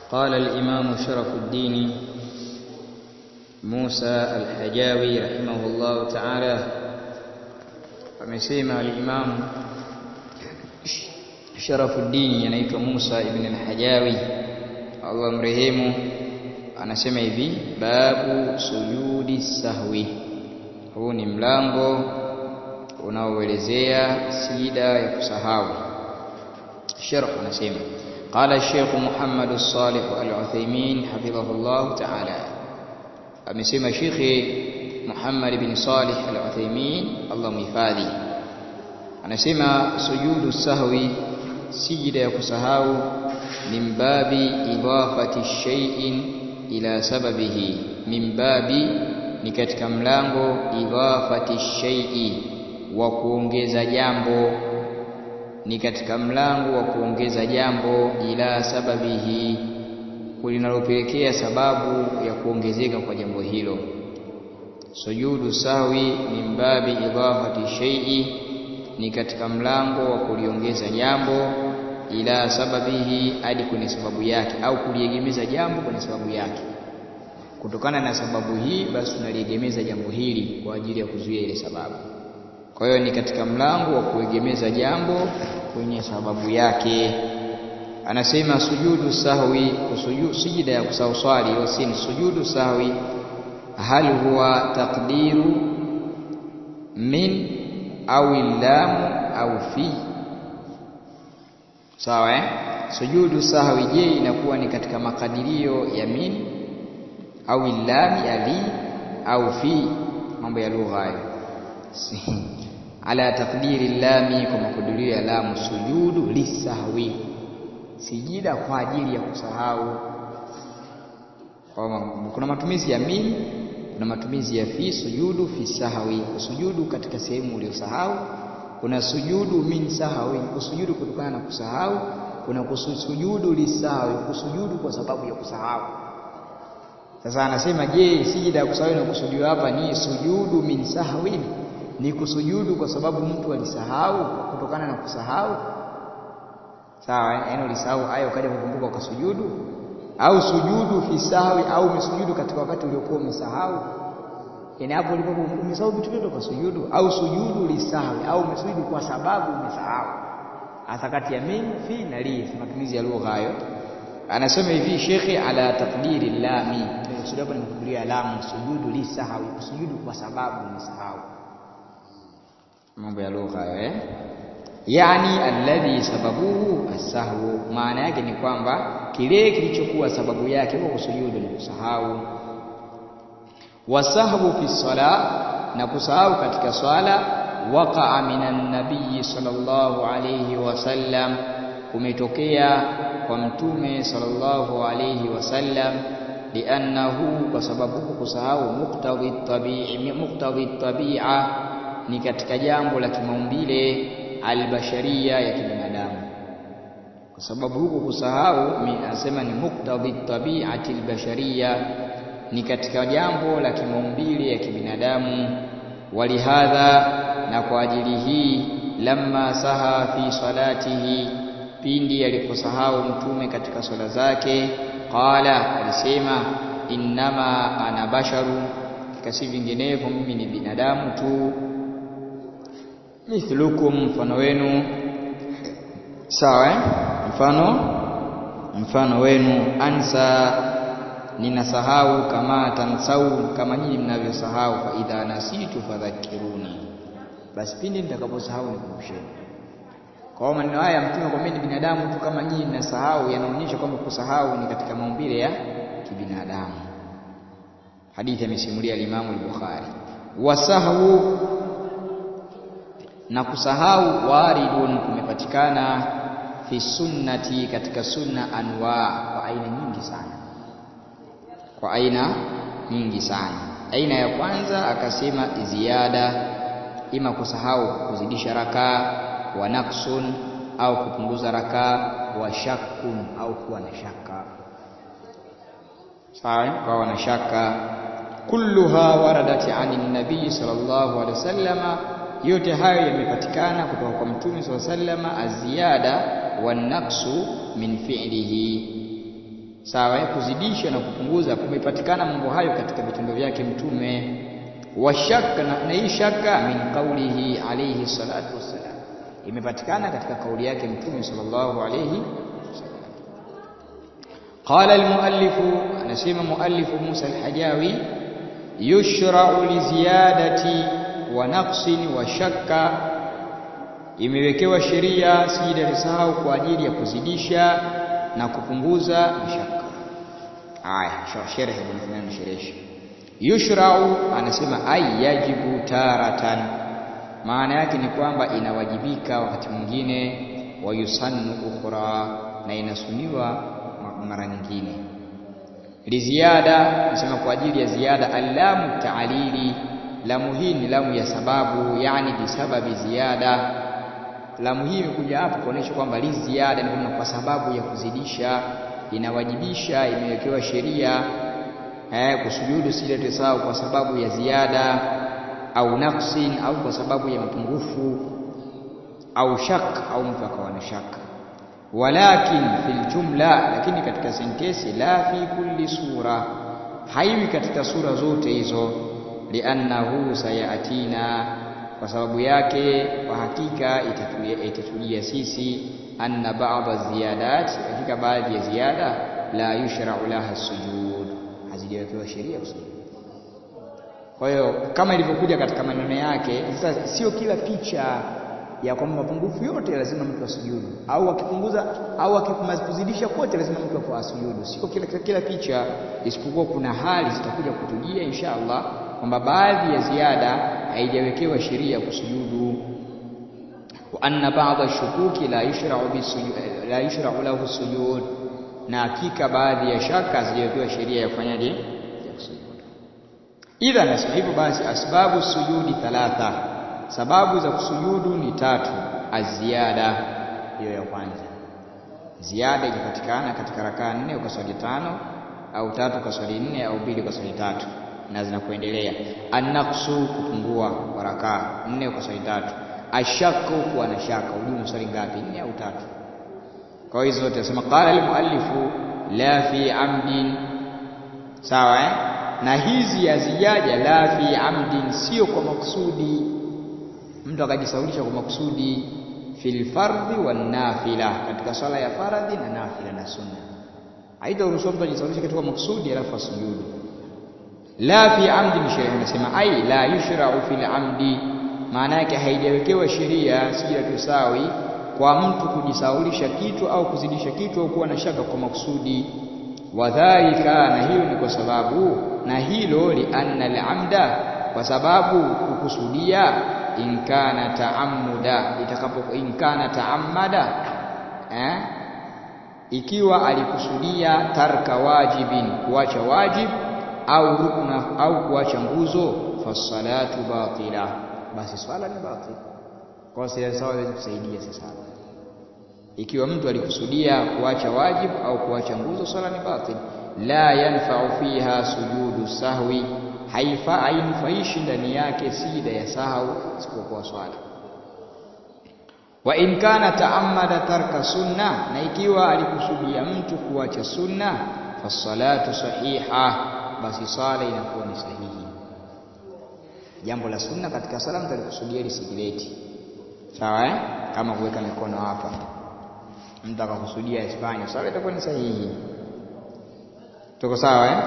قال الإمام شرف الدين موسى الحجاوي رحمه الله تعالى amesema al-Imam Sharafuddin yanaitwa Musa ibn al-Hajawi Allah mrehemu anasema hivi babu sujudi sahwi. Huu ni mlango unaoelezea sijida ya kusahau. Sharh anasema qala Sheikh Muhammad as-Salih al-Uthaymeen hafidhahullah ta'ala. Amesema Sheikh Muhammad ibn Salih al-Uthaymeen Allah mhifadhi anasema sujudu sahwi sijida ya kusahau min babi idafati shay'in ila sababihi. Min babi ni katika mlango idafati shay'i wa kuongeza jambo, ni katika mlango wa kuongeza jambo ila sababihi kulinalopelekea sababu ya kuongezeka kwa jambo hilo. Sujudu sahwi min babi idafati shay'i ni katika mlango wa kuliongeza jambo ila sababihi hadi kwenye sababu yake, au kuliegemeza jambo kwenye sababu yake. Kutokana na sababu hii basi tunaliegemeza jambo hili kwa ajili ya kuzuia ile sababu. Kwa hiyo ni katika mlango wa kuegemeza jambo kwenye sababu yake. Anasema sujudu sahwi, sujida ya kusahau swali au sin sujudu sahwi hal huwa taqdiru min au lam au fi. Sawa sujudu sahwi je inakuwa ni katika makadirio ya min au lam ali au fi, mambo ya lugha hayo. Ala taqdiri lami kwa makadirio ya lam sujudu lisahwi, sijida kwa ajili ya kusahau. Kuna matumizi ya min, kuna matumizi ya fi, sujudu fi sahwi, kusujudu katika sehemu uliyosahau. Kuna sujudu min sahwi, kusujudu kutokana na kusahau. Kuna kusujudu lisahwi, kusujudu kwa sababu ya kusahau. Sasa anasema je, sijida ya kusahau inakusudiwa hapa ni sujudu min sahwi, ni kusujudu kwa sababu mtu alisahau kutokana na kusahau. Sawa yaani ulisahau aya ukaja kukumbuka ukasujudu, au sujudu fi sahwi, au umesujudu katika wakati uliokuwa umesahau. Yaani hapo ulipokuwa umesahau vitu vyote ukasujudu, au sujudu lisahwi, au umesujudu kwa sababu umesahau. Hasa kati ya min fi na li matumizi ya lugha hayo. Anasema hivi shekhi ala taqdiri lami, kusudia hapa ni makadirio ya lam sujudu lisahwi, kusujudu kwa sababu umesahau. Mambo ya lugha hayo yani alladhi sababuhu as-sahwu, maana yake ni kwamba kile kilichokuwa sababu yake kwa kusujudu ni kusahau. Wasahwu fi sala, na kusahau katika swala waqa'a minan nabiy sallallahu alayhi wasallam, kumetokea kwa mtume sallallahu alayhi wasallam. Li'annahu, kwa sababu kusahau muqtadhi tabi'a ni katika jambo la kimaumbile albasharia ya kibinadamu. Kwa sababu huko kusahau anasema ni muqtadhi tabi'ati albasharia, ni katika jambo la kimaumbile ya kibinadamu. Walihadha, na kwa ajili hii, lamma saha fi salatihi, pindi aliposahau mtume katika swala zake, qala, alisema innama ana basharun, kasi vinginevyo mimi ni binadamu tu, mithlukum, mfano wenu. Sawa mfano wenu. Ansa, ninasahau, kama tansau, kama nyinyi mnavyosahau. Fa idha nasitu fadhakkiruni, basi pindi nitakaposahau nikumbusheni. Kwa maneno haya mtume kwa mimi ni binadamu tu kama nyinyi mnasahau, yanaonyesha kwamba kusahau ni katika maumbile ya kibinadamu. Hadithi amesimulia al-Imam al-Bukhari. Wasahwu, na kusahau, waridun, kumepatikana, fi sunnati, katika sunna, anwa, kwa aina nyingi sana, kwa aina nyingi sana. Aina ya kwanza akasema ziada, ima kusahau kuzidisha raka, wa naqsun, au kupunguza raka, wa shakkun, au kuwa na shaka. Sawa kwa na shaka. Kulluha waradati anin nabii sallallahu alaihi wasallama, yote hayo yamepatikana kutoka kwa mtume sallallahu alaihi wasallama. Aziyada wan naqsu min fi'lihi, sawa, kuzidisha na kupunguza kumepatikana mambo hayo katika vitendo vyake mtume. Wa shakka, na hii shaka min qawlihi alayhi salatu wassalam, imepatikana katika kauli yake mtume sallallahu alayhi wasallam. Qala al-muallif, anasema muallif Musa al-Hajawi, yushra'u li ziyadati wa naqsin wa shakka, imewekewa sheria sijida lisahau kwa ajili ya kuzidisha na kupunguza mashaka. Haya, sharh ibn Uthman sharesh. Yushra'u anasema ay yajibu taratan, maana yake ni kwamba inawajibika wakati mwingine, wa yusannu ukhra, na inasuniwa mara nyingine. Li ziada, anasema kwa ajili ya ziada. Alamu ta'lili, lamu hii ni lamu ya sababu, yani bisababi ziyada. Lamu hii imekuja hapo kuonesha kwamba li ziada ni kwa sababu ya kuzidisha, inawajibisha, imewekewa sheria kusujudu sijda tisahau kwa sababu ya ziada, au naqsin, au kwa sababu ya mapungufu, au shak, au mtu akawa na shaka. Walakin fil jumla, lakini katika sentensi, la fi kulli sura, haiwi katika sura zote hizo. Liannahu sayatina, kwa sababu yake kwa hakika itatujia sisi, anna ba'dha ziyadat, hakika baadhi ya ziada, la yushra'u laha sujud, hazijawekewa sheria kusujudu. Kwa hiyo kama ilivyokuja katika maneno yake, sasa sio kila picha ya kwamba mapungufu yote lazima mtu asujudu, au akipunguza au akikuzidisha kote lazima mtu asujudu. Sio kila picha, isipokuwa kuna hali zitakuja kutujia inshallah kwamba baadhi ya ziada haijawekewa sheria kusujudu. Wa anna ba'dha ash-shukuki la yushra'u lahu sujud, na hakika baadhi ya shaka hazijawekewa sheria ya kufanyaje, ya kusujudu. Idha nasema hivyo basi, asbabu sujudi thalatha, sababu za kusujudu ni tatu. Aziada, hiyo ya kwanza, ziada ikipatikana katika rakaa 4 ukaswali 5, au 3 ukaswali 4, au 2 ukaswali 3, na zinakuendelea. An-naqsu, kupungua kwa rakaa 4 ukaswali 3. Ashakku, kuwa na shaka, ujue umeswali ngapi, 4 au 3. Kwa hizo zote nasema qala al-muallifu la fi amdin, sawa na hizi yazijaja la fi amdin, sio kwa makusudi, mtu akajisaulisha kwa makusudi. Fil fardhi wan nafila, katika swala ya faradhi na nafila na sunna, haitaruhusiwa mtu ajisaulisha katika makusudi alafu asujudu. La fi amdin, sheria inasema ai la yushra'u fil amdi, maana yake haijawekewa sheria sijida tusawi kwa mtu kujisaulisha kitu au kuzidisha kitu au kuwa na shaka kwa makusudi. Wadhalika, na hilo ni kwa sababu, na hilo lianna al-amda, kwa sababu kukusudia, inkana taammuda, inkana taammada, ikiwa alikusudia tarka wajibin, kuacha wajib, au rukna, au kuacha nguzo, fasalatu batila, basi swala ni batil. Kwa sababu sawa haiwezi kusaidia sasa. Ikiwa mtu alikusudia kuacha wajib au kuacha nguzo, swala ni batil. La yanfa'u fiha sujudu sahwi, hainufaishi ndani yake sijida ya sahau isipokuwa swala. Wa in kana ta'ammada tarka sunna, na ikiwa alikusudia mtu kuacha sunna, fasalatu sahiha, basi swala inakuwa ni sahihi. Jambo la sunna katika sala mtu alikusudia lisijileti, sawa kama kuweka mikono hapa, mtu akakusudia Hispania, swala itakuwa ni sahihi. Tuko sawa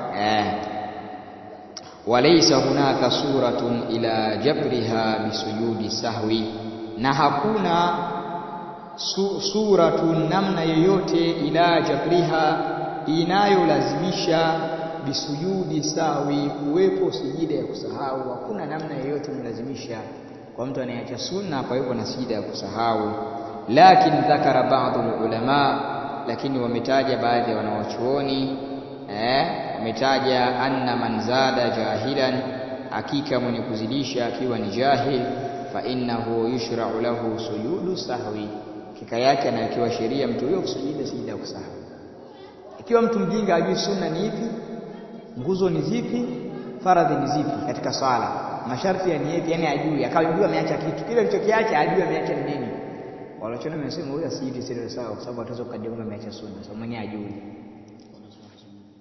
walaysa hunaka suratun ila jabriha bisujudi sahwi, na hakuna suratun, namna yoyote, ila jabriha, inayolazimisha bisujudi sahwi, kuwepo sijida ya kusahau. Hakuna namna yoyote inalazimisha kwa mtu anayeacha sunna kwa hivyo na sijida ya kusahau. Lakin dhakara baadhi ulama, lakini wametaja baadhi ya wanawachuoni wametaja anna man zada jahilan, hakika mwenye kuzidisha akiwa ni jahil, fa innahu yushra'u lahu sujudu sahwi, kika yake anawekewa sheria mtu huyo kusujudia sijida ya kusahau. Ikiwa mtu mjinga ajui sunna ni ipi, nguzo ni zipi, faradhi ni zipi katika swala, masharti ya niyeti, yani ajui, akajua ameacha kitu kile alichokiacha, ajui ameacha nini, walichona wamesema huyo asijidi sijida sawa, kwa sababu ataweza kukadiria kwamba ameacha sunna, sababu mwenyewe ajui.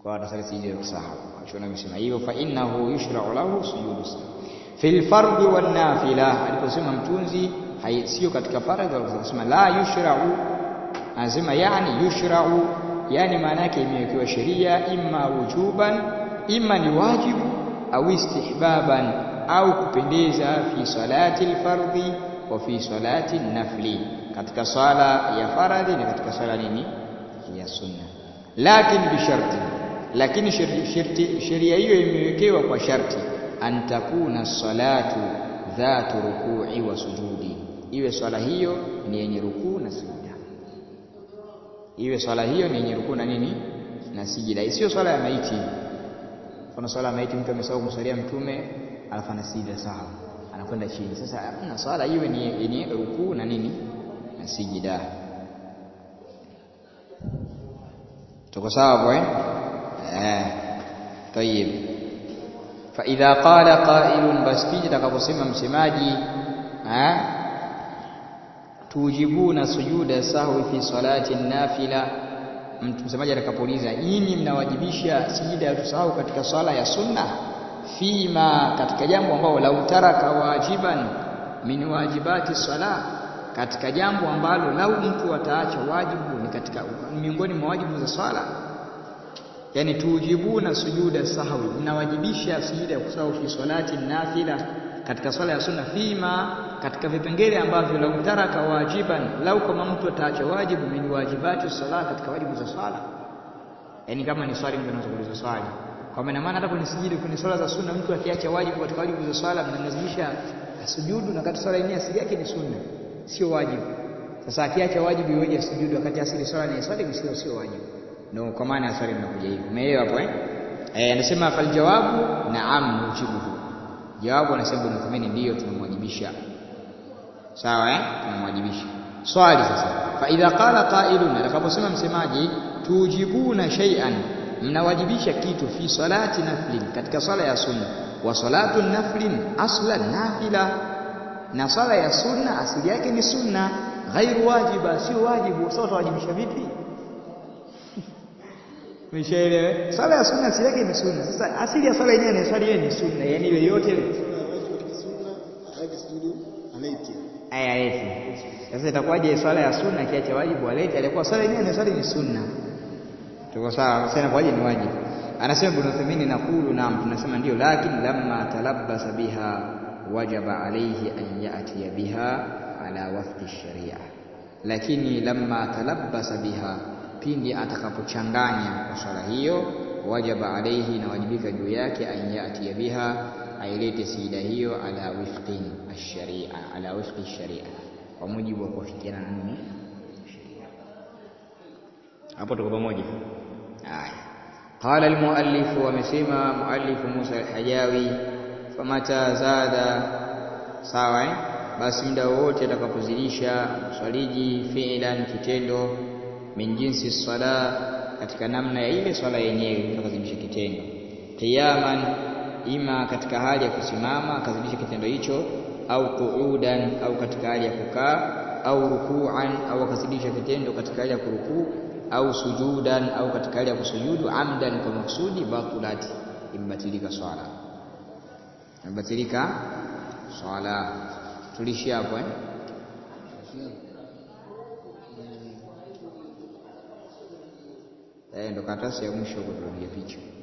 kwa atasali sijida ya kusahau. Wanachuoni wamesema hivyo, fa innahu yushra'u lahu sujudu sahwi fil fardhi wan nafila. Aliposema mtunzi sio katika faradhi, alisema la yushra'u, anasema yani yushra'u, yani maana yake imewekewa sheria, imma wujuban, imma ni wajibu, au istihbaban, au kupendeza, fi salati al-fardhi wa fi salati an-nafli, katika swala ya faradhi na katika swala nini ya sunna. Lakini bi sharti, lakini sheria hiyo imewekewa kwa sharti, antakuna salatu dhatu ruku'i wa sujudi, iwe swala hiyo ni yenye rukuu na sujida. Iwe swala hiyo ni yenye rukuu na nini na sijida, isiyo swala ya maiti. Kuna swala ya maiti mtu amesahau kumsalia mtume alafu ana sijida sawa, anakwenda chini. Sasa na swala hiyo ni yenye rukuu na nini na sijida. Tuko sawa hapo طيب. فإذا قال قائل, basi pindi atakaposema msemaji tujibuna sujuda sahwi fi salati nafila, msemaji atakapouliza nyinyi mnawajibisha sijida ya kusahau katika swala ya sunna, fima, katika jambo ambalo la utaraka wajiban min wajibati sala, katika jambo ambalo lau mtu ataacha wajibu ni katika miongoni mwa wajibu za swala. Yani tujibuna sujuda sahwi, mnawajibisha sijida ya kusahau fi salati nafila, katika swala ya sunna, fima, katika vipengele ambavyo la utaraka wajiban, lau kama mtu ataacha wajibu min wajibati sala, katika wajibu za swala. Yani kama ni swali mtu anaweza kuuliza swali, kwa maana hata kwenye sijida kwenye swala za sunna mtu akiacha wajibu katika wajibu za swala mnamlazimisha sujudu, na katika swala yenyewe asili yake ni sunna, sio wajibu. Sasa akiacha wajibu iweje sujudu wakati asili swala ni swali sio wajibu? Ndio kwa maana ya swali linakuja hivyo. Umeelewa hapo anasema fal jawabu na'am nujibuhu, jawabu anasema Ibn Uthaymeen ndio tunamwajibisha. Sawa tunamwajibisha. Swali sasa, fa idha qala qailun, atakaposema msemaji tujibuna shay'an, mnawajibisha kitu, fi salati naflin, katika swala ya sunna, wa salatu naflin aslan nafila, na swala ya sunna asili yake ni sunna, ghairu wajiba, sio wajibu. Sasa utawajibisha vipi? Mishaelewe, swala ya sunna asili yake ni sunna. Sasa asili ya swala yenyewe ni swali yenyewe ni sunna, yani ile yote ile swala ya wajibu katika sunna alete sujudu alete alete. Sasa itakuwaje swala ya sunna kiacha wajibu alete, alikuwa swala yenyewe ni swali ni sunna? Tuko sawa? Sasa inakuwaje ni wajibu? Anasema Ibn Uthaymeen, naqulu naam, tunasema ndio, lakini lamma talabbasa biha wajaba alayhi an ya'ti biha ala wafqi sharia, lakini lamma talabbasa biha, pindi atakapochanganya kwa swala hiyo, wajaba alayhi, na wajibika juu yake, an ya'ti biha, ailete sijida hiyo, ala wifqi ash-sharia, ala wifqi ash-sharia, kwa mujibu wa kufikiana na nini sharia. Hapo tuko pamoja? Haya. Qala al-muallif, wamesema muallif Musa al-Hajawi, famata zada, sawa basi muda wote atakapozidisha swaliji fi'lan, kitendo, min jinsi sala, katika namna ya ile swala yenyewe, mtu akazidisha kitendo, qiyaman, ima katika hali ya kusimama akazidisha kitendo hicho, au qu'udan, au katika hali ya kukaa, au ruku'an, au akazidisha kitendo katika hali ya kurukuu, au sujudan, au katika hali ya kusujudu, amdan, kwa maksudi, batulati, imebatilika swala, imebatilika swala. Tulishia hapo ndo karatasi ya mwisho kwa tunapiga picha.